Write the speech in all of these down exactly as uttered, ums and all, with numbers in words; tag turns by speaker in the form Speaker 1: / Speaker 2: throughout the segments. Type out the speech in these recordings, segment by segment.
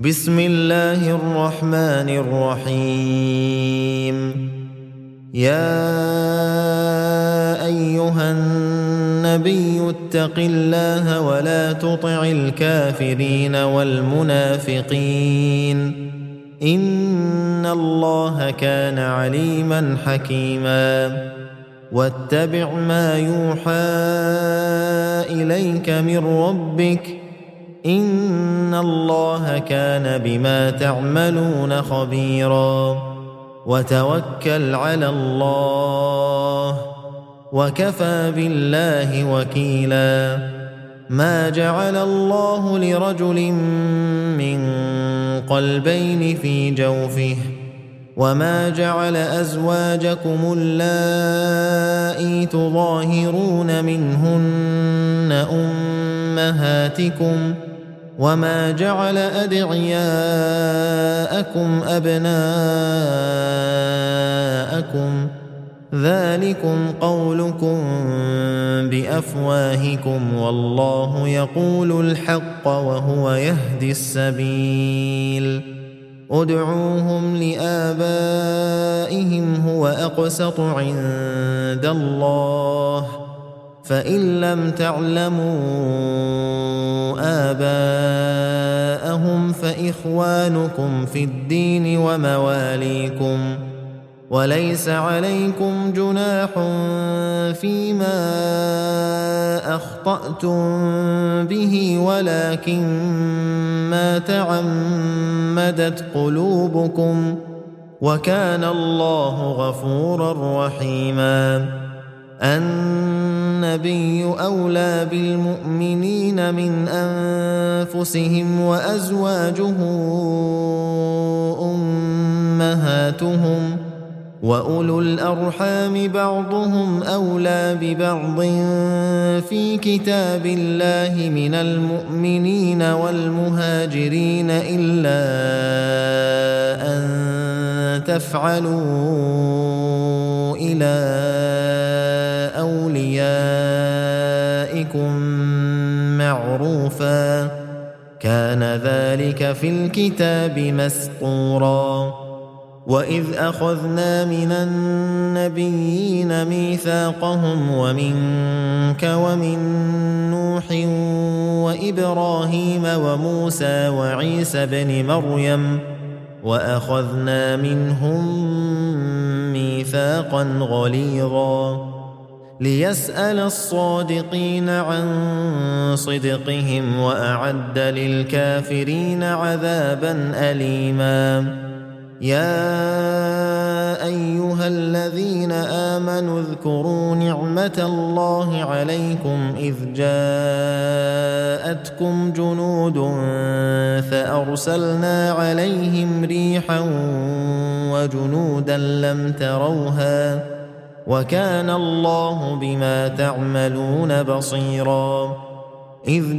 Speaker 1: بسم الله الرحمن الرحيم. يا أيها النبي اتق الله ولا تطع الكافرين والمنافقين إن الله كان عليما حكيما. واتبع ما يوحى إليك من ربك إن الله كان بما تعملون خبيرا. وتوكل على الله وكفى بالله وكيلا. ما جعل الله لرجل من قلبين في جوفه وما جعل أزواجكم اللائي تظاهرون منهن أمهاتكم وما جعل أدعياءكم أبناءكم ذلكم قولكم بأفواهكم والله يقول الحق وهو يهدي السبيل. ادعوهم لآبائهم هو أقسط عند الله فإن لم تعلموا آباءهم فإخوانكم في الدين ومواليكم وليس عليكم جناح فيما أخطأتم به ولكن ما تعمدت قلوبكم وكان الله غفورا رحيما. النبي أولى بالمؤمنين من أنفسهم وأزواجه أمهاتهم وأولو الأرحام بعضهم أولى ببعض في كتاب الله من المؤمنين والمهاجرين إلا أن تفعلوا إلى أوليائكم معروفا كان ذلك في الكتاب مسطورا. وإذ أخذنا من النبيين ميثاقهم ومنك ومن نوح وإبراهيم وموسى وعيسى بن مريم وأخذنا منهم ميثاقا غليظا ليسأل الصادقين عن صدقهم وأعد للكافرين عذابا أليما. يا أيها الذين آمنوا اذكروا نعمة الله عليكم إذ جاءتكم جنود فأرسلنا عليهم ريحا وجنودا لم تروها وكان الله بما تعملون بصيرا. إذ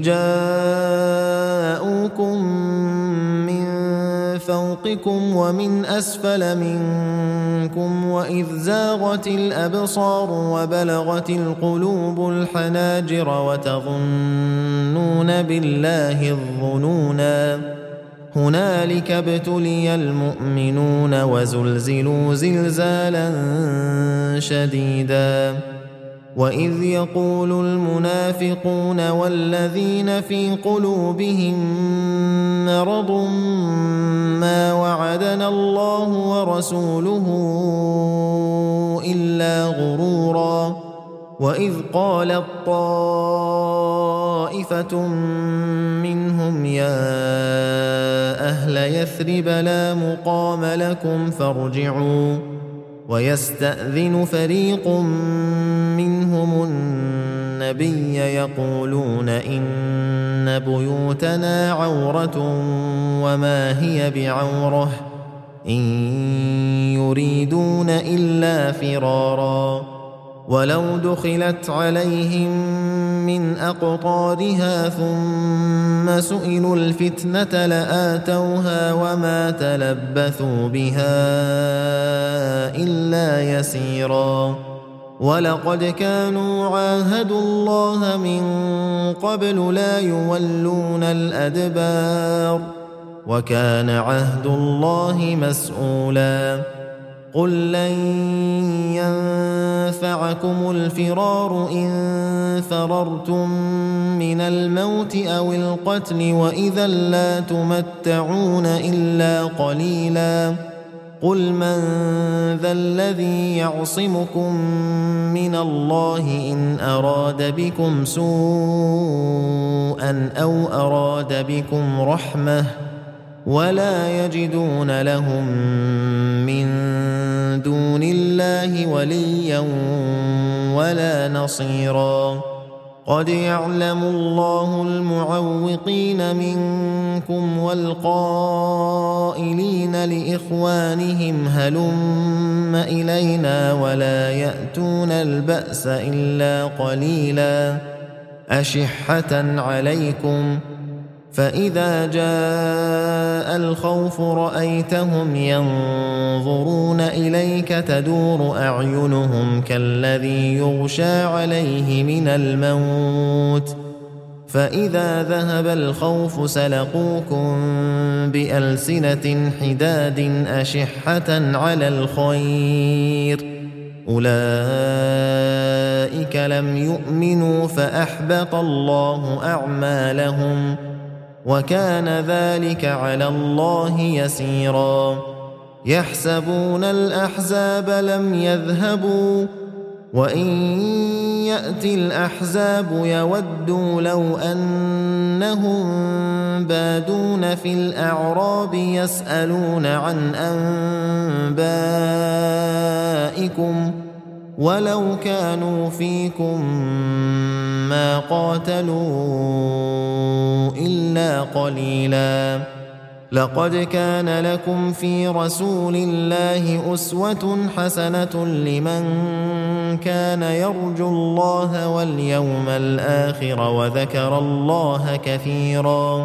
Speaker 1: جاءوكم من فوقكم ومن أسفل منكم وإذ زاغت الأبصار وبلغت القلوب الحناجر وتظنون بالله الظنونا هنالك ابتلي المؤمنون وزلزلوا زلزالا شديدا. وإذ يقول المنافقون والذين في قلوبهم مرض ما وعدنا الله ورسوله إلا غرورا. وإذ قالت طائفة منهم يا أهل يثرب لا مقام لكم فارجعوا ويستأذن فريق منهم النبي يقولون إن بيوتنا عورة وما هي بعورة إن يريدون إلا فرارا. ولو دخلت عليهم من أقطارها ثم سئلوا الفتنة لآتوها وما تلبثوا بها إلا يسيرا. ولقد كانوا عاهدوا الله من قبل لا يولون الأدبار وكان عهد الله مسؤولا قل لن ينفعكم الفرار إن فررتم من الموت أو القتل وإذا لا تمتعون إلا قليلا قل من ذا الذي يعصمكم من الله إن أراد بكم سوءا أو أراد بكم رحمة ولا يجدون لهم من دون الله وليا ولا نصيرا قد يعلم الله المعوقين منكم والقائلين لإخوانهم هلم إلينا ولا يأتون البأس إلا قليلا أشحة عليكم فإذا جاء الخوف رأيتهم ينظرون إليك تدور أعينهم كالذي يغشى عليه من الموت فإذا ذهب الخوف سلقوكم بألسنة حداد أشحة على الخير أولئك لم يؤمنوا فأحبط الله أعمالهم وكان ذلك على الله يسيرا يحسبون الأحزاب لم يذهبوا وإن يأتي الأحزاب يودوا لو أنهم بادون في الأعراب يسألون عن أنبائكم ولو كانوا فيكم ما قاتلوا إلا قليلا لقد كان لكم في رسول الله أسوة حسنة لمن كان يرجو الله واليوم الآخر وذكر الله كثيرا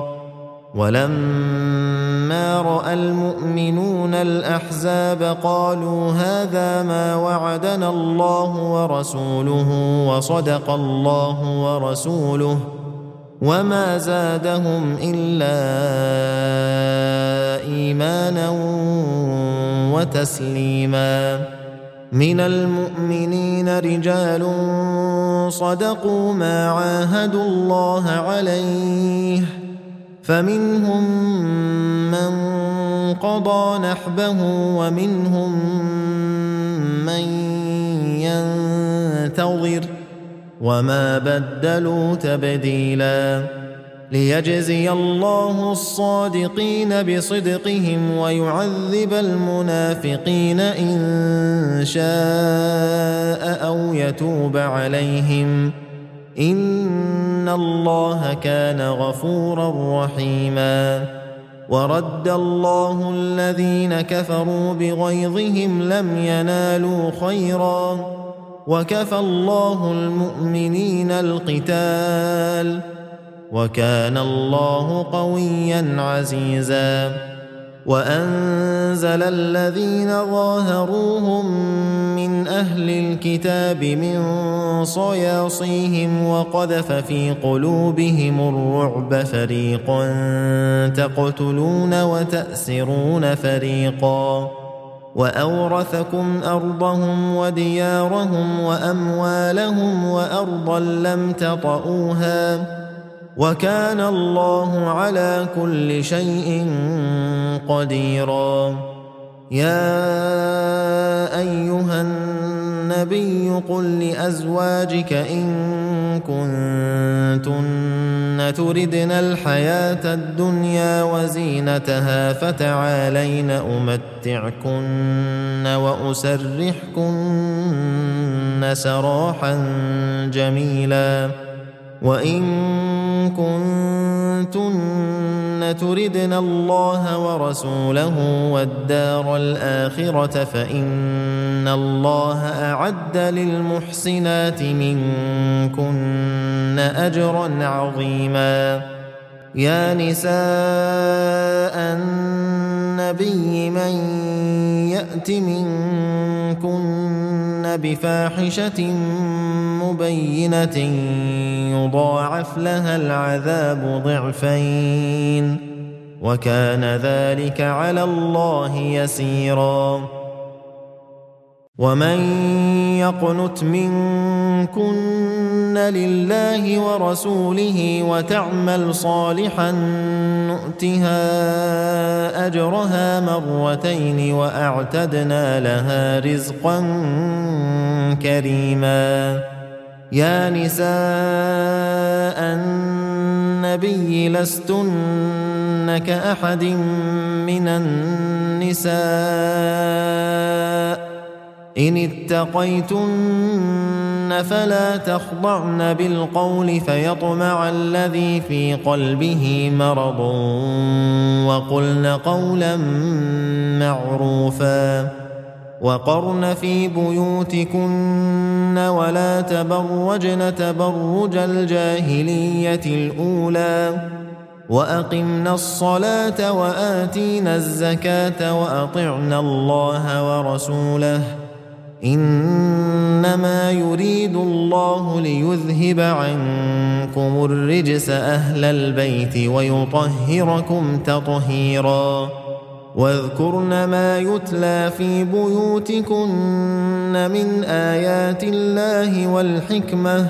Speaker 1: ولما رأى المؤمنون الأحزاب قالوا هذا ما وعدنا الله ورسوله وصدق الله ورسوله وما زادهم إلا إيمانا وتسليما من المؤمنين رجال صدقوا ما عاهدوا الله عليه فمنهم من قضى نحبه ومنهم من ينتظر وما بدلوا تبديلا ليجزي الله الصادقين بصدقهم ويعذب المنافقين إن شاء أو يتوب عليهم إن الله كان غفورا رحيما ورد الله الذين كفروا بغيظهم لم ينالوا خيرا وكفى الله المؤمنين القتال وكان الله قويا عزيزا وأنزل الذين ظاهروهم من أهل الكتاب من صياصيهم وقذف في قلوبهم الرعب فريقا تقتلون وتأسرون فريقا وأورثكم أرضهم وديارهم وأموالهم وأرضا لم تطئوها وكان الله على كل شيء قديرا يا أيها النبي قل لأزواجك إن كنتن تردن الحياة الدنيا وزينتها فتعالين أمتعكن وأسرحكن سراحا جميلا وإن كنتن تردن الله ورسوله والدار الآخرة فإن الله أعد للمحسنات منكن أجرا عظيما يا نساء النبي من يأت منكن بفاحشة مبينة يضاعف لها العذاب ضعفين وكان ذلك على الله يسيرا. ومن يقنت منكن لله ورسوله وتعمل صالحا نؤتها أجرها مرتين وأعتدنا لها رزقا كريما. يا نساء النبي لستن كأحد من النساء إن اتقيتن فلا تخضعن بالقول فيطمع الذي في قلبه مرض وقلن قولا معروفا. وقرن في بيوتكن ولا تبرجن تبرج الجاهلية الأولى وأقمنا الصلاة وآتينا الزكاة وأطعنا الله ورسوله إنما يريد الله ليذهب عنكم الرجس أهل البيت ويطهركم تطهيرا. واذكرن ما يتلى في بيوتكن من آيات الله والحكمة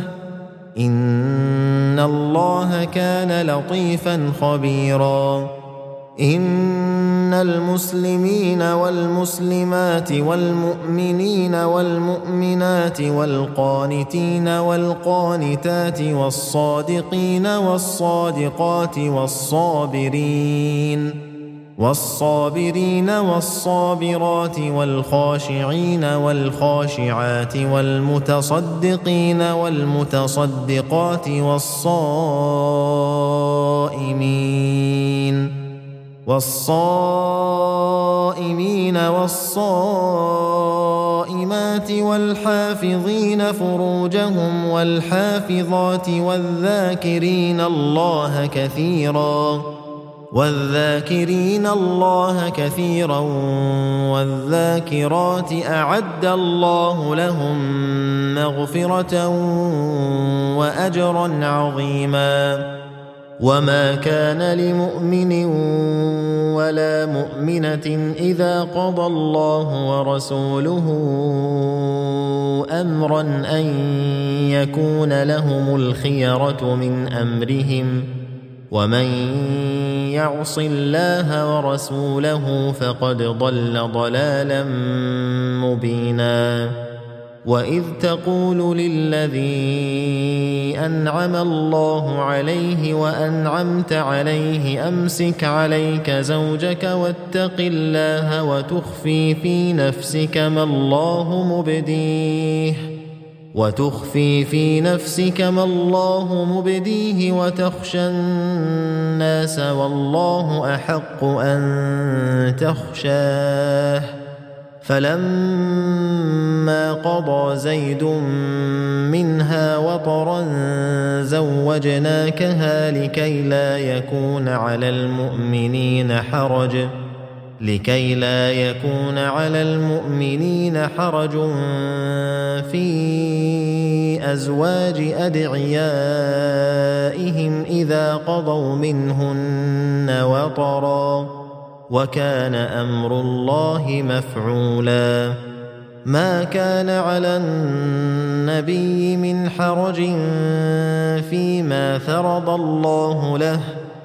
Speaker 1: إن الله كان لطيفا خبيرا. إن المسلمين والمسلمات والمؤمنين والمؤمنات والقانتين والقانتات والصادقين والصادقات والصابرين والصابرين والصابرات والخاشعين والخاشعات والمتصدقين والمتصدقات والصائمين والصائمين والصائمات والحافظين فروجهم والحافظات والذاكرين الله كثيرا والذاكرين الله كثيرا والذاكرات أعد الله لهم مغفرة وأجرا عظيما. وما كان لمؤمن ولا مؤمنة إذا قضى الله ورسوله أمرا أن يكون لهم الخيرة من أمرهم ومن يعص الله ورسوله فقد ضل ضلالا مبينا. وإذ تقول للذي أنعم الله عليه وأنعمت عليه أمسك عليك زوجك واتق الله وتخفي في نفسك ما الله مبديه وتخفي في نفسك ما الله مبديه وتخشى الناس والله أحق أن تخشاه. فلما قضى زيد منها وطرا زوجناكها لكي لا يكون على المؤمنين حرج لكي لا يكون على المؤمنين حرج في أزواج أدعيائهم إذا قضوا منهن وطرا وكان أمر الله مفعولا. ما كان على النبي من حرج فيما فرض الله له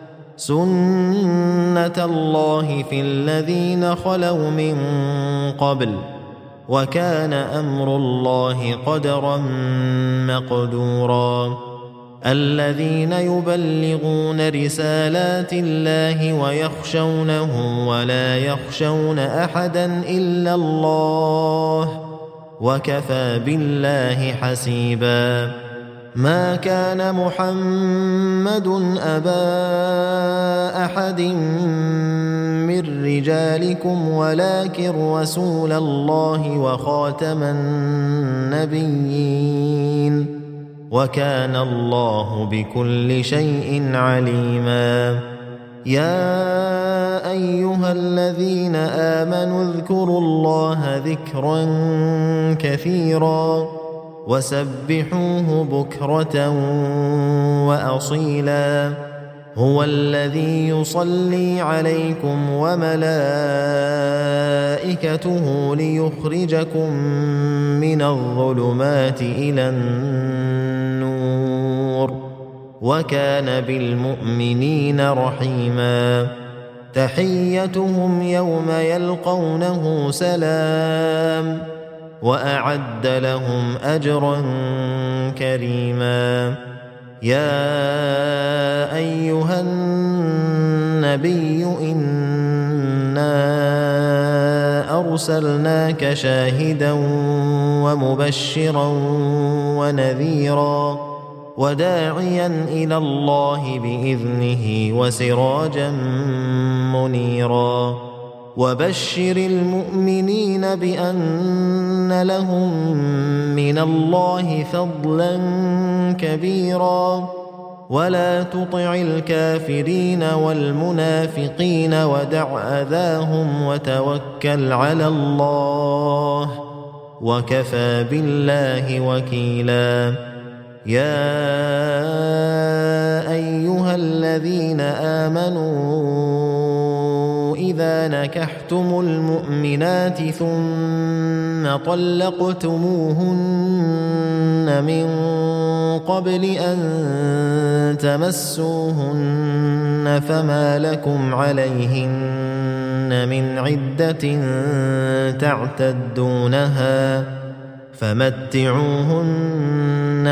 Speaker 1: سنة الله في الذين خلوا من قبل وكان أمر الله قدرا مقدورا. الذين يبلغون رسالات الله ويخشونه ولا يخشون أحدا إلا الله وكفى بالله حسيبا. ما كان محمد أبا أحد من رجالكم ولكن رسول الله وخاتم النبيين وكان الله بكل شيء عليما. يا أيها الذين آمنوا اذكروا الله ذكرا كثيرا وسبحوه بكرة وأصيلا. هو الذي يصلي عليكم وملائكته ليخرجكم من الظلمات إلى النور وكان بالمؤمنين رحيما تحيتهم يوم يلقونه سلام وأعد لهم أجرا كريما يا أيها النبي إنا أرسلناك شاهدا ومبشرا ونذيرا وداعيا إلى الله بإذنه وسراجا منيرا وبشر المؤمنين بأن لهم من الله فضلا كبيرا ولا تطع الكافرين والمنافقين ودع أذاهم وتوكل على الله وكفى بالله وكيلا يا أيها الذين آمنوا إذا نكحتم المؤمنات ثم طلقتموهن من قبل أن تمسوهن فما لكم عليهن من عدة تعتدونها فمتعوهن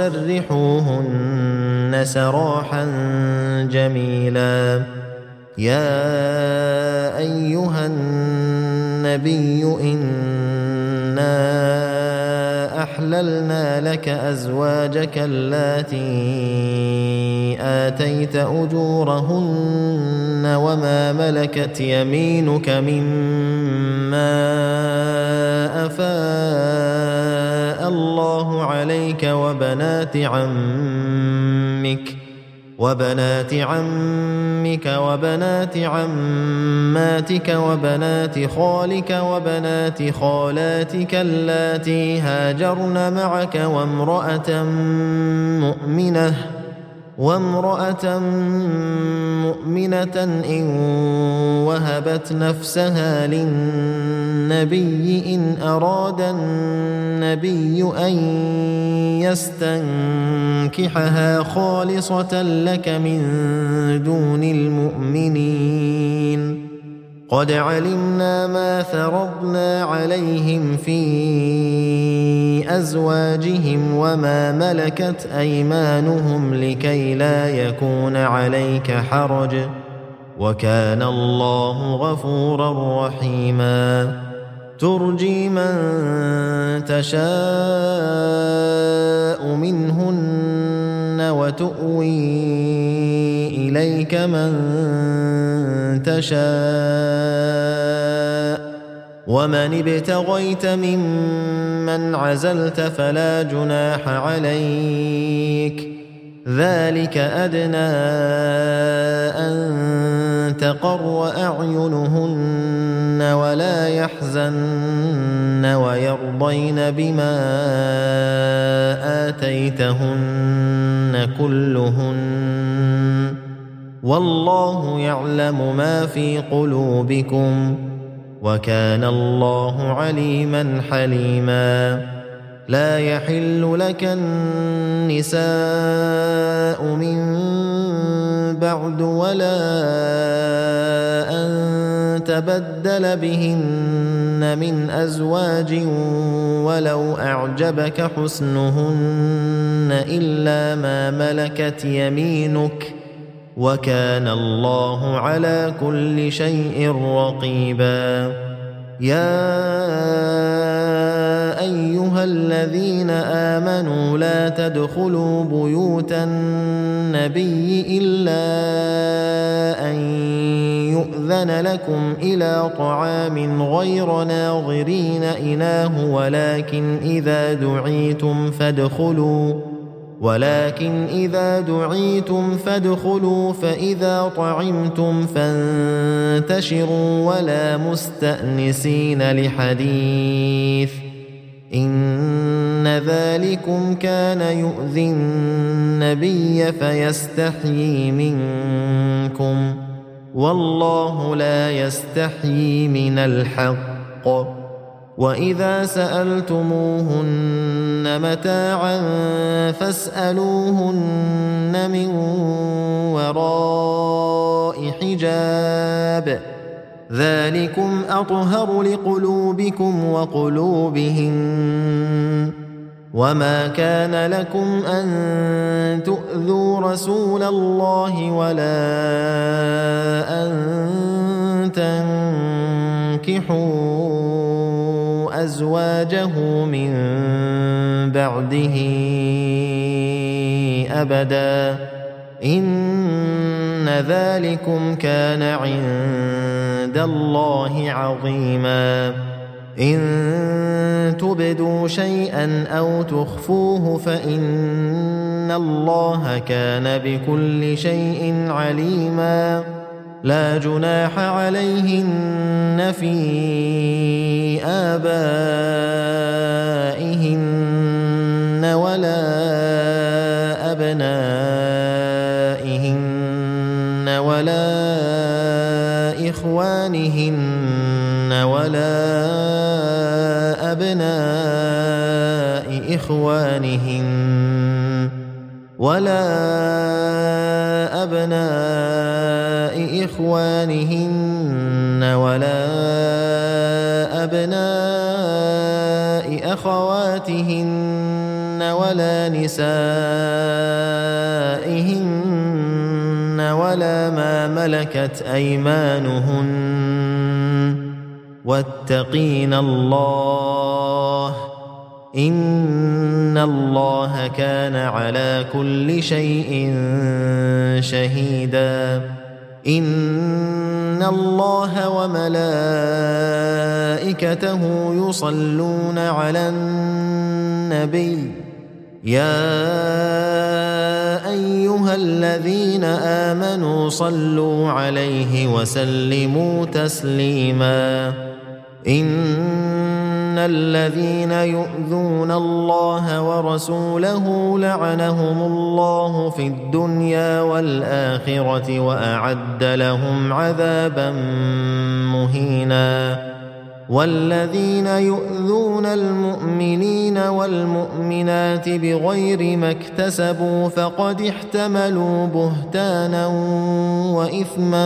Speaker 1: وسرحوهن سراحا جميلا يا أيها النبي إنا أحللنا لك أزواجك اللاتي آتيت أجورهن وما ملكت يمينك مما أفاء الله عليك وبنات عمك وبنات عمك وبنات عماتك وبنات خالك وبنات خالاتك اللاتي هاجرن معك وامرأة مؤمنة وامرأة مؤمنة إن وهبت نفسها للنبي إن أراد النبي أن يستنكحها خالصة لك من دون المؤمنين قد علمنا ما فرضنا عليهم في أزواجهم وما ملكت أيمانهم لكي لا يكون عليك حرج وكان الله غفورا رحيما ترجي من تشاء منهن وتؤوي إليك من تشاء ومن ابتغيت ممن عزلت فلا جناح عليك ذلك أدنى أن تقر أعينهن ولا يحزن ويرضين بما آتيتهن كلهن والله يعلم ما في قلوبكم وكان الله عليما حليما لا يحل لك النساء من بعد ولا أن تبدل بهن من أزواج ولو أعجبك حسنهن إلا ما ملكت يمينك وكان الله على كل شيء رقيبا يا أيها الذين آمنوا لا تدخلوا بيوت النبي إلا أن يؤذن لكم إلى طعام غير ناظرين إناه ولكن إذا دعيتم فادخلوا ولكن إذا دعيتم فادخلوا فإذا طعمتم فانتشروا ولا مستأنسين لحديث إن ذلكم كان يؤذي النبي فيستحيي منكم والله لا يستحيي من الحق وإذا سألتموهن متاعا فاسألوهن من وراء حجاب ذلكم أطهر لقلوبكم وقلوبهن وما كان لكم أن تؤذوا رسول الله ولا أن تنكحوا أزواجه من بعده أبدا إن ذلكم كان عند الله عظيما إن تبدوا شيئا أو تخفوه فإن الله كان بكل شيء عليما لا جناح عليهن في آبائهن ولا أبنائهن ولا إخوانهن ولا أبناء إخوانهن ولا أبناء إخوانهن ولا أبناء أخواتهن ولا نسائهن ولا ما ملكت أيمانهن واتقين الله إن الله كان على كل شيء شهيدا إن الله وملائكته يصلون على النبي يا أيها الذين آمنوا صلوا عليه وسلموا تسليما إن الذين يؤذون الله ورسوله لعنهم الله في الدنيا والآخرة وأعد لهم عذابا مهينا والذين يؤذون المؤمنين والمؤمنات بغير ما اكتسبوا فقد احتملوا بهتانا وإثما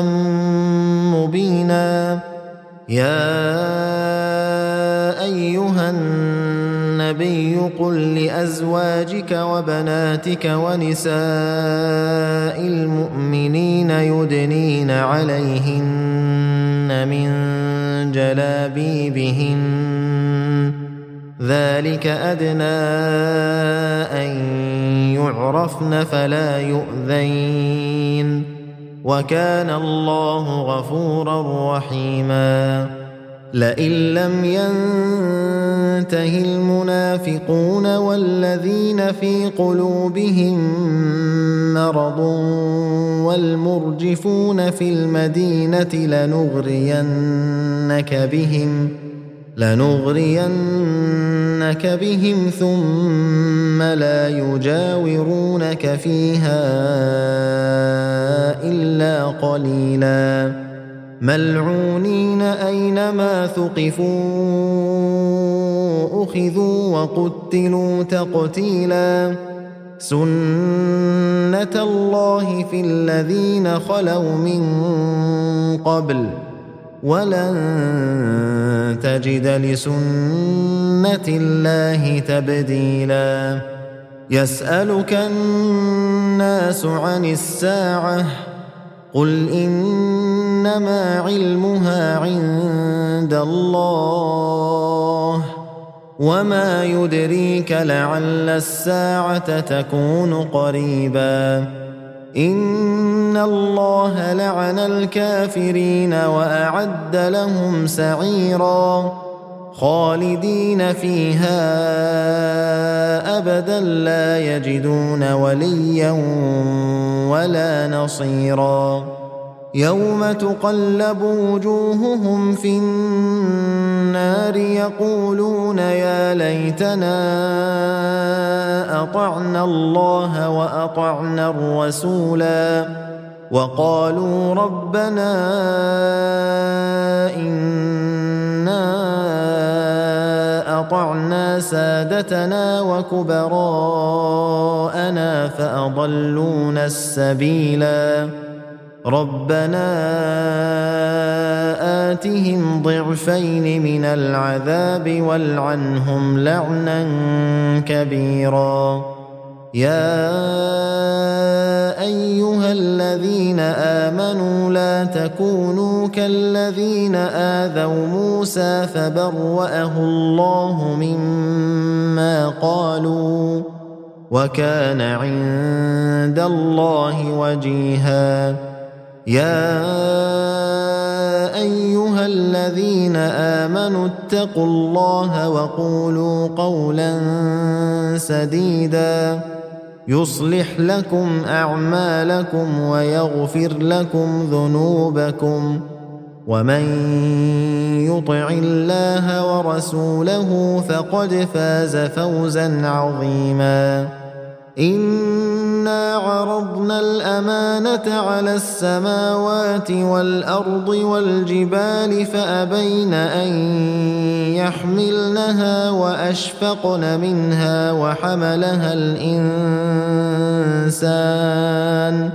Speaker 1: مبينا يا أيها النبي قل لأزواجك وبناتك ونساء المؤمنين يدنين عليهن من جلابيبهن ذلك أدنى أن يعرفن فلا يؤذين وكان الله غفورا رحيما لئن لم ينته المنافقون والذين في قلوبهم مرض والمرجفون في المدينة لنغرينك بهم لنغرينك بهم ثم لا يجاورونك فيها إلا قليلا ملعونين أينما ثقفوا أخذوا وقتلوا تقتيلا سنة الله في الذين خلوا من قبل ولن تجد لسنة الله تبديلا يسألك الناس عن الساعة قل إنما علمها عند الله وما يدريك لعل الساعة تكون قريبا إن الله لعن الكافرين وأعد لهم سعيرا خالدين فيها أبدا لا يجدون وليا ولا نصيرا يوم تقلب وجوههم في النار يقولون يا ليتنا أطعنا الله وأطعنا الرسولا وقالوا ربنا إنا أطعنا سادتنا وكبراءنا فأضلونا السبيلا ربنا آتهم ضعفين من العذاب والعنهم لعنا كبيرا يا أيها الذين آمنوا لا تكونوا كالذين آذوا موسى فبرأه الله مما قالوا وكان عند الله وجيها يا أيها الذين آمنوا اتقوا الله وقولوا قولا سديدا يصلح لكم أعمالكم ويغفر لكم ذنوبكم ومن يطع الله ورسوله فقد فاز فوزا عظيما إنا عرضنا الأمانة على السماوات والأرض والجبال فأبين أن يحملنها وأشفقن منها وحملها الإنسان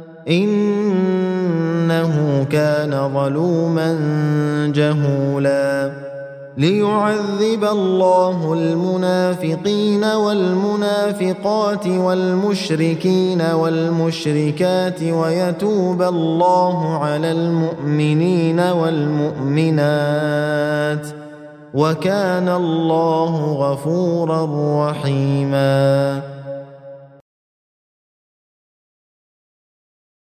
Speaker 1: إنه كان ظلوما جهولا ليعذب الله المنافقين والمنافقات والمشركين والمشركات ويتوب الله على المؤمنين والمؤمنات وكان الله غفورا رحيما